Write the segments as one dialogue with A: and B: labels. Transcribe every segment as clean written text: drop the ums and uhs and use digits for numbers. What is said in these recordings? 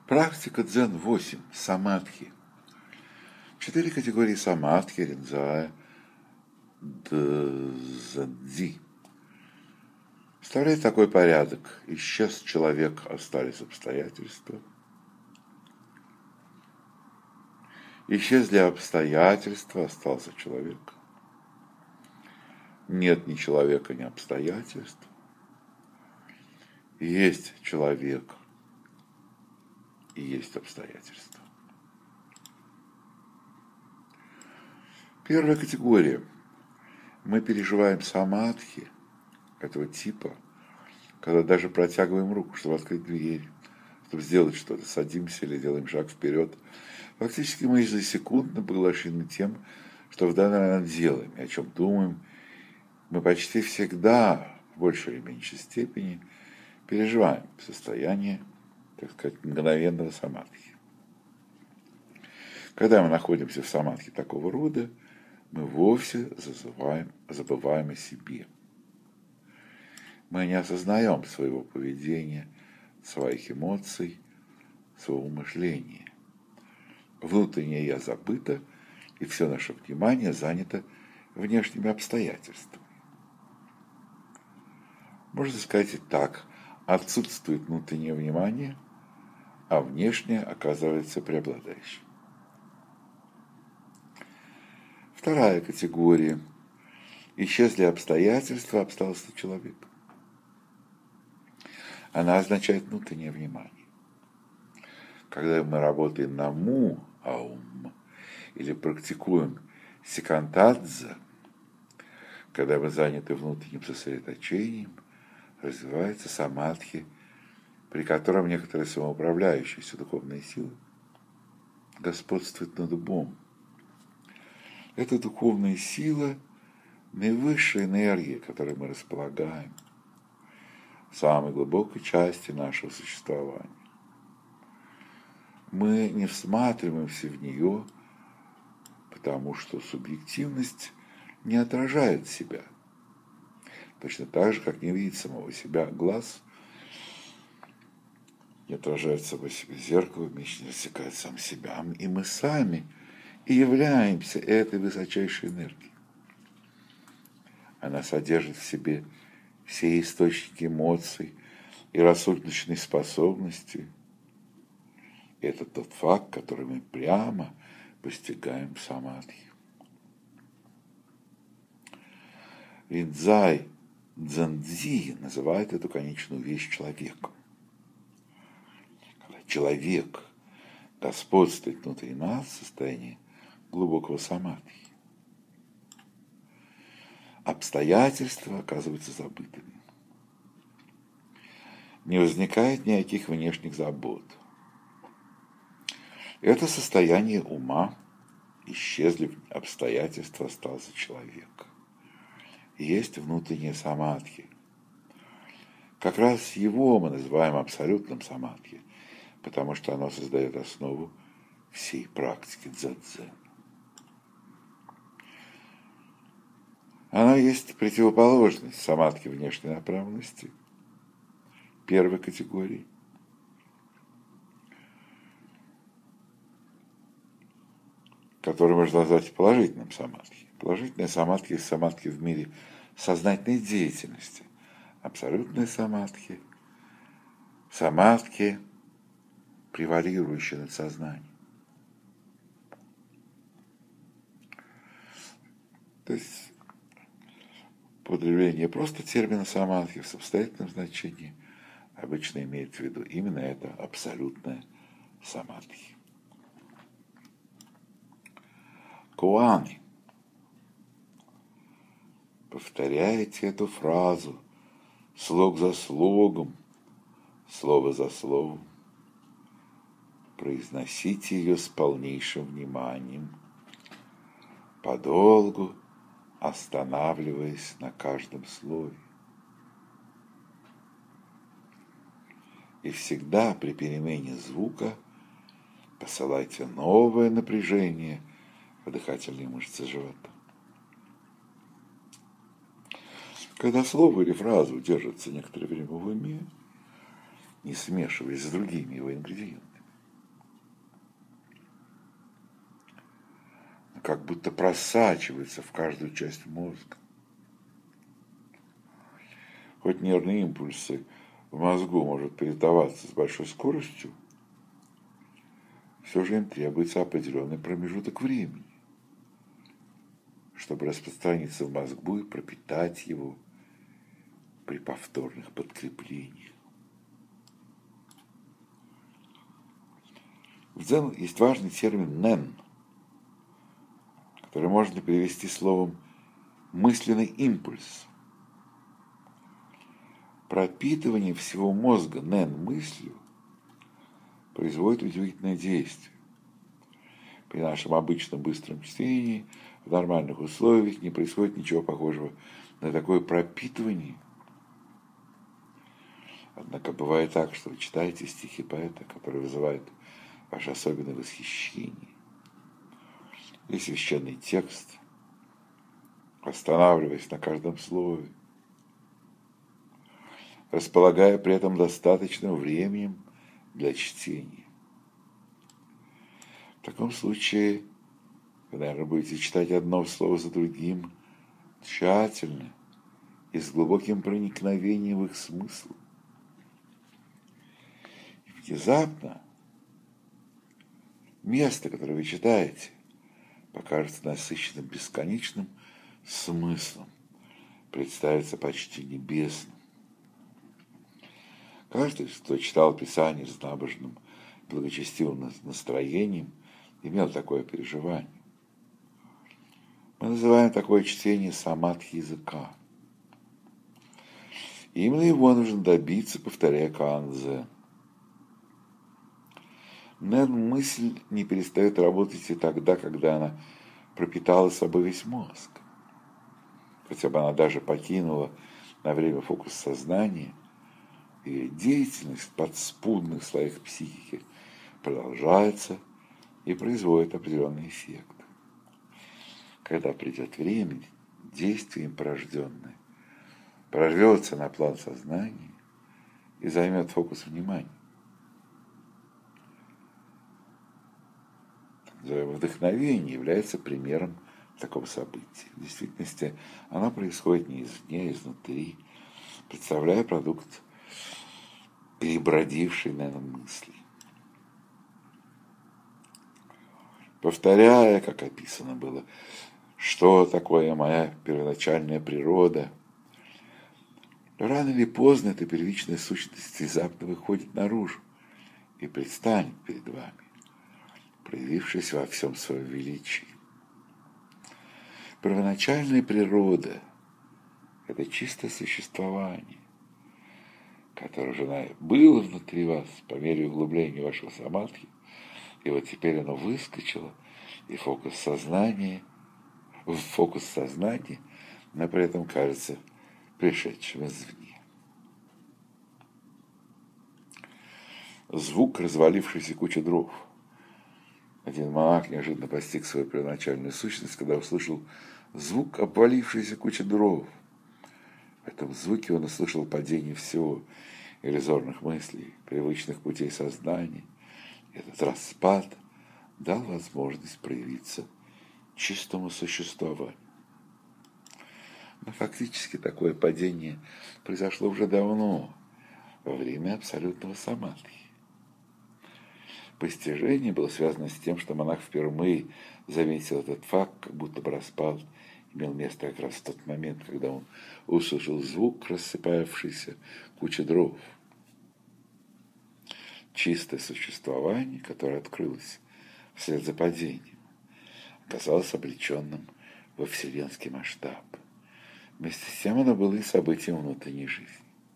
A: Практика дзен-8. Самадхи. 4 категории самадхи, ринзая, дзен-дзи. Вставляет такой порядок. Исчез человек, остались обстоятельства. Исчезли обстоятельства, остался человек. Нет ни человека, ни обстоятельств. Есть человек и есть обстоятельства. Первая категория. Мы переживаем самадхи этого типа, когда даже протягиваем руку, чтобы открыть дверь, чтобы сделать что-то, садимся или делаем шаг вперед. Фактически мы ежесекундно поглощены тем, что в данный момент делаем, и о чем думаем. Мы почти всегда, в большей или меньшей степени, переживаем состояние, так сказать, мгновенного самадхи. Когда мы находимся в самадхи такого рода, мы вовсе забываем о себе. Мы не осознаем своего поведения, своих эмоций, своего мышления. Внутреннее «я» забыто, и все наше внимание занято внешними обстоятельствами. Можно сказать и так: отсутствует внутреннее внимание, а внешнее оказывается преобладающим. Вторая категория. Исчезли обстоятельства, остался человек. Она означает внутреннее внимание. Когда мы работаем на аум, или практикуем секантадза, когда мы заняты внутренним сосредоточением, развивается самадхи, при котором некоторые самоуправляющиеся духовные силы господствуют над умом. Это духовная сила – наивысшая энергия, которой мы располагаем в самой глубокой части нашего существования. Мы не всматриваемся в нее, потому что субъективность не отражает себя. Точно так же, как не видит самого себя глаз, не отражает собой себя зеркало, меч не рассекает сам себя. И мы сами и являемся этой высочайшей энергией. Она содержит в себе все источники эмоций и рассудочной способности. И это тот факт, который мы прямо постигаем в самадхи. Ринзай дзен-дзи называет эту конечную вещь человеком. Когда человек господствует внутри нас в состоянии глубокого самадхи, обстоятельства оказываются забытыми. Не возникает никаких внешних забот. Это состояние ума, исчезли обстоятельства, остался человек. Есть внутреннее самадхи. Как раз его мы называем абсолютным самадхи, потому что оно создает основу всей практики дзен-дзен. Оно есть противоположность самадхи внешней направленности, первой категории, который можно назвать положительным самадхи. Положительные самадхи есть самадхи в мире сознательной деятельности. Абсолютные самадхи, самадхи, превалирующие над сознанием. То есть употребление просто термина самадхи в самостоятельном значении обычно имеет в виду именно это абсолютное самадхи. Куаны. Повторяйте эту фразу слог за слогом, слово за словом. Произносите ее с полнейшим вниманием, подолгу останавливаясь на каждом слове. И всегда при перемене звука посылайте новое напряжение в дыхательные мышцы живота. Когда слово или фраза удержится некоторое время в уме, не смешиваясь с другими его ингредиентами, как будто просачивается в каждую часть мозга. Хоть нервные импульсы в мозгу может передаваться с большой скоростью, все же им требуется определенный промежуток времени, чтобы распространиться в мозгу и пропитать его при повторных подкреплениях. В дзен есть важный термин «нэн», который можно перевести словом «мысленный импульс». Пропитывание всего мозга нэн мыслью производит удивительное действие. При нашем обычном быстром чтении в нормальных условиях не происходит ничего похожего на такое пропитывание. Однако бывает так, что вы читаете стихи поэта, которые вызывают ваше особенное восхищение, и священный текст, останавливаясь на каждом слове, располагая при этом достаточным временем для чтения. В таком случае вы, наверное, будете читать одно слово за другим тщательно и с глубоким проникновением в их смысл. И внезапно место, которое вы читаете, покажется насыщенным бесконечным смыслом, представится почти небесным. Каждый, кто читал Писание с набожным, благочестивым настроением, имел такое переживание. Мы называем такое чтение самадхи языка. И именно его нужно добиться, повторяя каан-дзен. Мысль не перестает работать и тогда, когда она пропитала собой весь мозг. Хотя бы она даже покинула на время фокус сознания, и деятельность в подспудных слоях психики продолжается и производит определенный эффект. Когда придет время, действие им порожденное прорвется на план сознания и займет фокус внимания. Вдохновение является примером такого события. В действительности оно происходит не извне, а изнутри, представляя продукт перебродившей, наверное, мысли. Повторяя, как описано было, что такое моя первоначальная природа, рано или поздно эта первичная сущность внезапно выходит наружу и предстанет перед вами, проявившись во всем своем величии. Первоначальная природа – это чистое существование, которое уже было внутри вас по мере углубления вашего самадхи, и вот теперь оно выскочило, и фокус сознания, но при этом кажется пришедшим извне. Звук развалившейся кучи дров. Один монах неожиданно постиг свою первоначальную сущность, когда услышал звук обвалившейся кучи дров. В этом звуке он услышал падение всего иллюзорных мыслей, привычных путей сознания. Этот распад дал возможность проявиться чистому существованию. Но фактически такое падение произошло уже давно, во время абсолютного самадхи. Постижение было связано с тем, что монах впервые заметил этот факт, как будто бы распад имел место как раз в тот момент, когда он услышал звук рассыпавшейся кучи дров. Чистое существование, которое открылось вслед за падением, оказалось облеченным во вселенский масштаб. Вместе с тем оно было и событием внутренней жизни.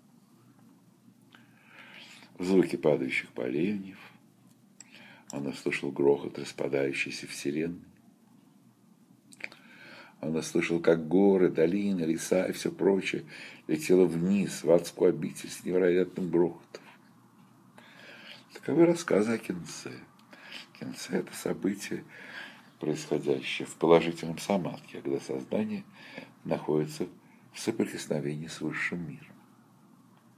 A: В звуке падающих поленьев он услышал грохот распадающейся вселенной. Он услышал, как горы, долины, леса и все прочее летело вниз в адскую обитель с невероятным грохотом. Таковы рассказы о кинце. Кинце – это событие, происходящее в положительном самадхи, когда сознание находится в соприкосновении с высшим миром.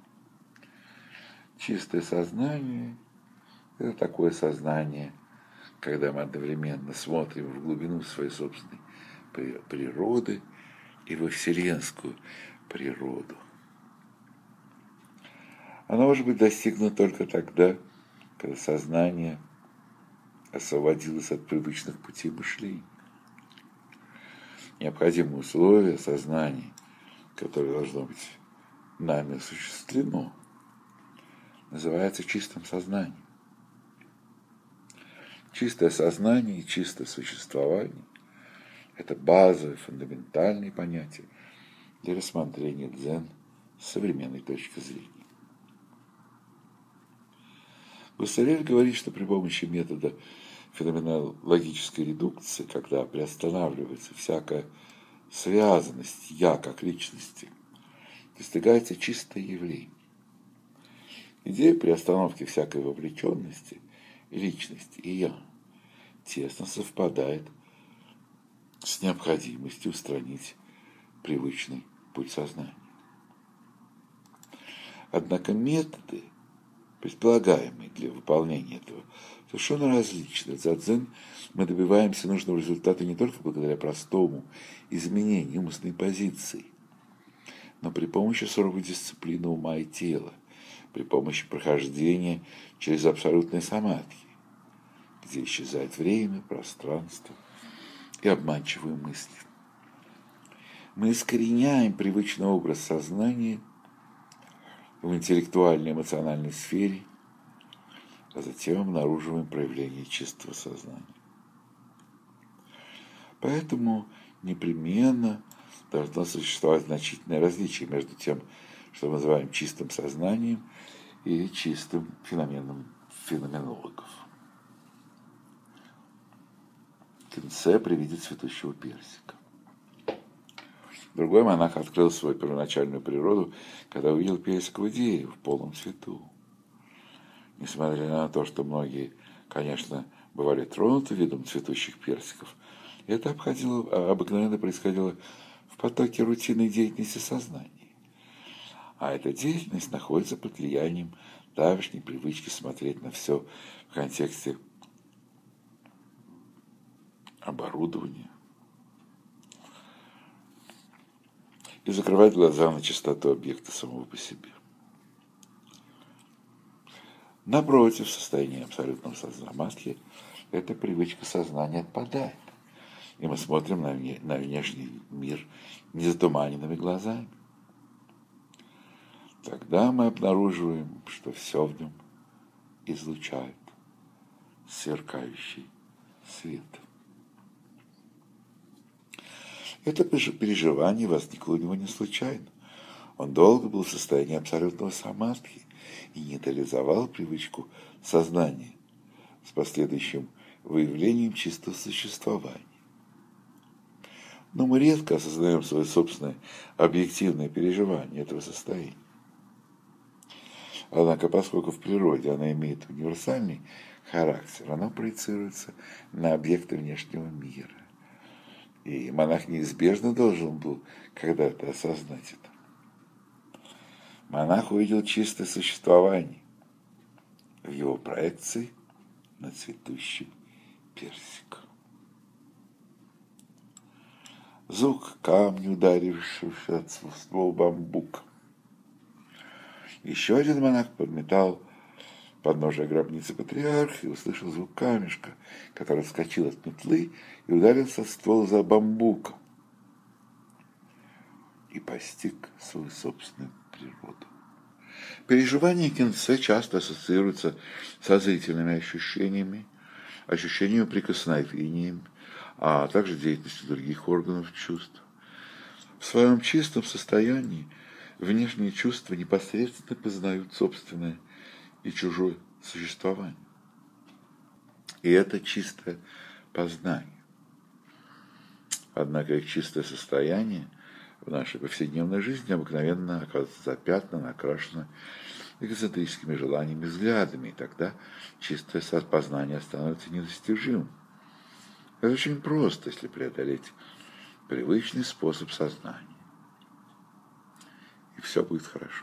A: Чистое сознание – это такое сознание, когда мы одновременно смотрим в глубину своей собственной природы и во вселенскую природу. Оно может быть достигнуто только тогда, когда сознание освободилось от привычных путей мышления. Необходимое условие сознания, которое должно быть нами осуществлено, называется чистым сознанием. Чистое сознание и чистое существование – это базовые, фундаментальные понятия для рассмотрения дзен с современной точки зрения. Гуссерель говорит, что при помощи метода феноменологической редукции, когда приостанавливается всякая связанность «я» как личности, достигается чистое явление. Идея приостановки всякой вовлеченности и личности и «я» тесно совпадает с необходимостью устранить привычный путь сознания. Однако методы, предполагаемые для выполнения этого, совершенно различны. За дзен мы добиваемся нужного результата не только благодаря простому изменению умственной позиции, но при помощи суровой дисциплины ума и тела, при помощи прохождения через абсолютные самадхи, где исчезает время, пространство и обманчивые мысли. Мы искореняем привычный образ сознания в интеллектуальной эмоциональной сфере, а затем обнаруживаем проявление чистого сознания. Поэтому непременно должно существовать значительное различие между тем, что мы называем чистым сознанием, и чистым феноменом феноменологов. Кинце при виде цветущего персика. Другой монах открыл свою первоначальную природу, когда увидел персиковое дерево в полном цвету. Несмотря на то, что многие, конечно, бывали тронуты видом цветущих персиков, это обыкновенно происходило в потоке рутинной деятельности сознания. А эта деятельность находится под влиянием давешней привычки смотреть на все в контексте оборудования и закрывать глаза на чистоту объекта самого по себе. Напротив, в состоянии абсолютного самадхи эта привычка сознания отпадает, и мы смотрим на внешний мир незатуманенными глазами. Тогда мы обнаруживаем, что все в нем излучает сверкающий свет. Это переживание возникло у него не случайно. Он долго был в состоянии абсолютного самадхи и нейтрализовал привычку сознания с последующим выявлением чистого существования. Но мы редко осознаем свое собственное объективное переживание этого состояния. Однако, поскольку в природе она имеет универсальный характер, она проецируется на объекты внешнего мира. И монах неизбежно должен был когда-то осознать это. Монах увидел чистое существование в его проекции на цветущий персик. Звук камня, ударившегося в ствол бамбука. Еще один монах подметал подножие гробницы патриарха и услышал звук камешка, который вскочил от метлы и ударился в ствол за бамбуком и постиг свою собственную природу. Переживания кинце часто ассоциируются со зрительными ощущениями прикосновениями, а также деятельностью других органов чувств. В своем чистом состоянии внешние чувства непосредственно познают собственное и чужое существование. И это чистое познание. Однако их чистое состояние в нашей повседневной жизни обыкновенно оказывается запятнано, окрашено эгоцентрическими желаниями, взглядами, и тогда чистое познание становится недостижимым. Это очень просто, если преодолеть привычный способ сознания. И все будет хорошо.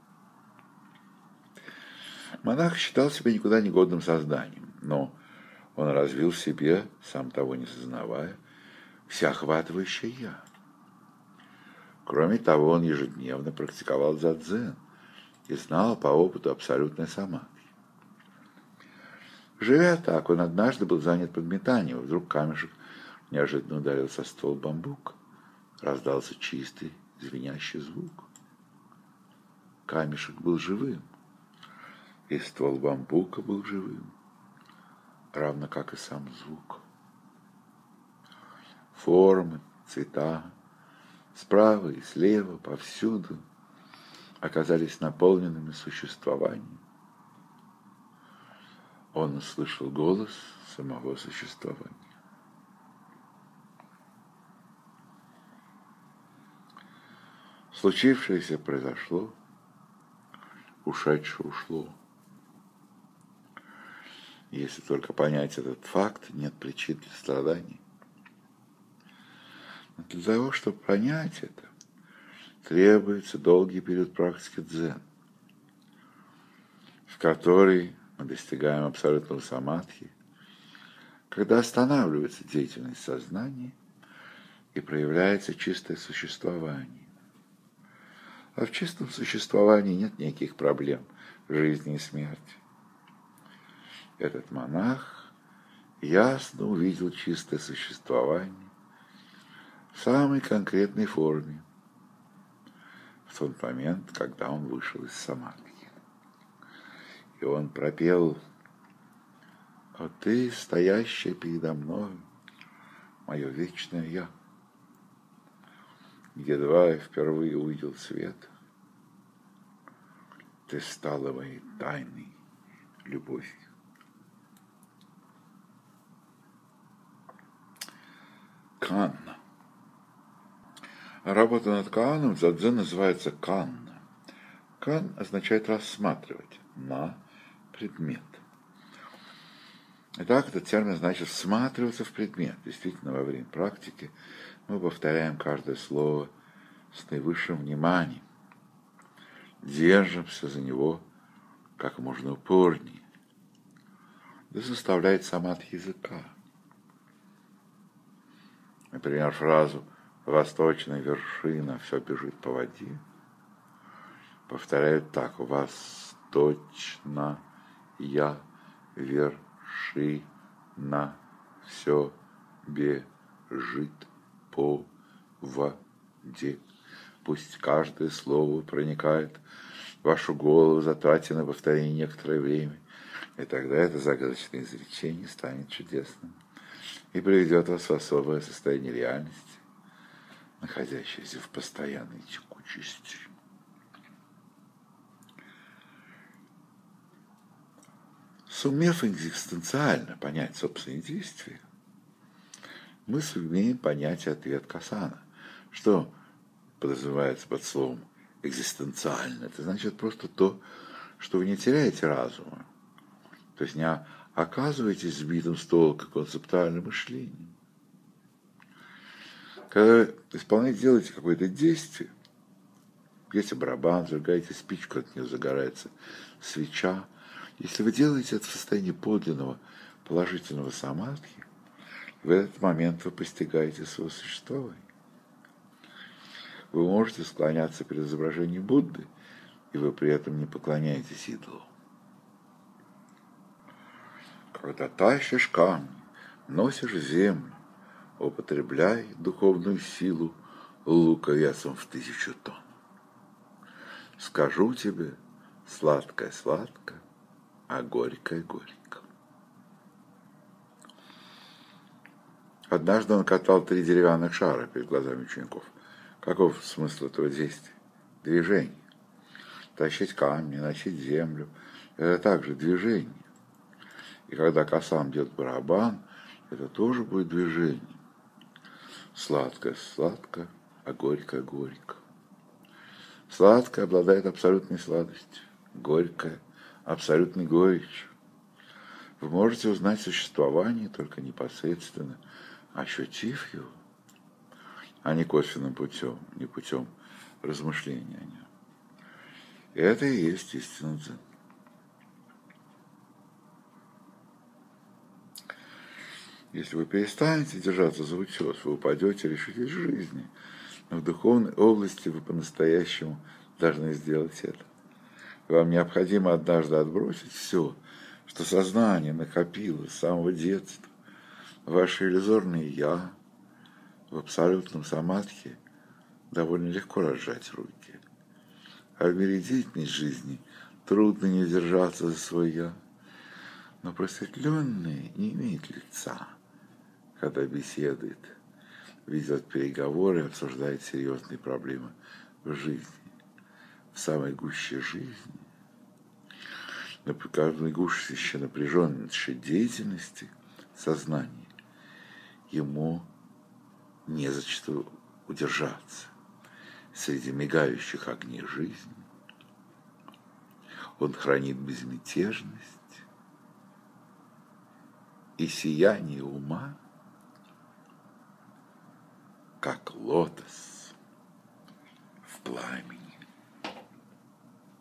A: Монах считал себя никуда не годным созданием, но Он развил в себе, сам того не сознавая, всеохватывающее «я». Кроме того, он ежедневно практиковал дзен и знал по опыту абсолютной самадхи. Живя так, он однажды был занят подметанием, и вдруг камешек неожиданно ударился о ствол бамбука. Раздался чистый, звенящий звук. Камешек был живым, и ствол бамбука был живым, равно как и сам звук. Формы, цвета, справа и слева, повсюду оказались наполненными существованием. Он услышал голос самого существования. Случившееся произошло, ушедшее ушло. Если только понять этот факт, нет причин для страданий. Но для того, чтобы понять это, требуется долгий период практики дзен, в который мы достигаем абсолютного самадхи, когда останавливается деятельность сознания и проявляется чистое существование. А в чистом существовании нет никаких проблем жизни и смерти. Этот монах ясно увидел чистое существование в самой конкретной форме в тот момент, когда он вышел из самадхи. И он пропел: «О ты, стоящая передо мной, мое вечное я». Едва я впервые увидел свет, ты стала моей тайной любовью. Канна. Работа над кааном в дзен называется канна. Кан означает рассматривать, на предмет. Итак, этот термин значит всматриваться в предмет. Действительно, во время практики мы повторяем каждое слово с наивысшим вниманием, держимся за него как можно упорнее. Это составляет самадхи языка. Например, фразу «восточная вершина, все бежит по воде» повторяют так: «Восточная вершина, все бежит по воде». Пусть каждое слово проникает в вашу голову, затратя на повторение некоторое время, и тогда это загадочное изречение станет чудесным и приведет вас в особое состояние реальности, находящееся в постоянной текучести. Сумев экзистенциально понять собственные действия, мы сумеем понять ответ Касана. Что подразумевается под словом экзистенциально? Это значит просто то, что вы не теряете разума, то есть не оказываетесь сбитым с толка концептуальным мышлением. Когда исполняете, делаете какое-то действие, бьете барабан, зажигаете спичку, от нее загорается свеча. Если вы делаете это в состоянии подлинного положительного самадхи, в этот момент вы постигаете свое существование. Вы можете склоняться перед изображением Будды, и вы при этом не поклоняетесь идолу. Когда тащишь камни, носишь землю, употребляй духовную силу лука весом в 1000 тонн. Скажу тебе, сладкое-сладко, а горькое-горько. Однажды он катал 3 деревянных шара перед глазами учеников. Каков смысл этого действия? Движение. Тащить камни, носить землю – это также движение. И когда Касан бьет барабан, это тоже будет движение. Сладкое-сладко, а горькое-горько. Сладкое обладает абсолютной сладостью, горькое – абсолютной горечью. Вы можете узнать существование только непосредственно, ощутив его, а не косвенным путем, не путем размышления о нем. И это и есть истинный дзен. Если вы перестанете держаться за утес, вы упадете, лишитесь жизни. Но в духовной области вы по-настоящему должны сделать это. Вам необходимо однажды отбросить все, что сознание накопило с самого детства. Ваше иллюзорное «я» в абсолютном самадхи довольно легко разжать руки. А в мире деятельности жизни трудно не держаться за свой «я». Но просветленный не имеет лица, когда беседует, ведет переговоры и обсуждает серьезные проблемы в жизни. В самой гуще жизни, в каждой гуще напряженной деятельности, сознания, ему не за что удержаться. Среди мигающих огней жизни он хранит безмятежность и сияние ума, как лотос в пламени.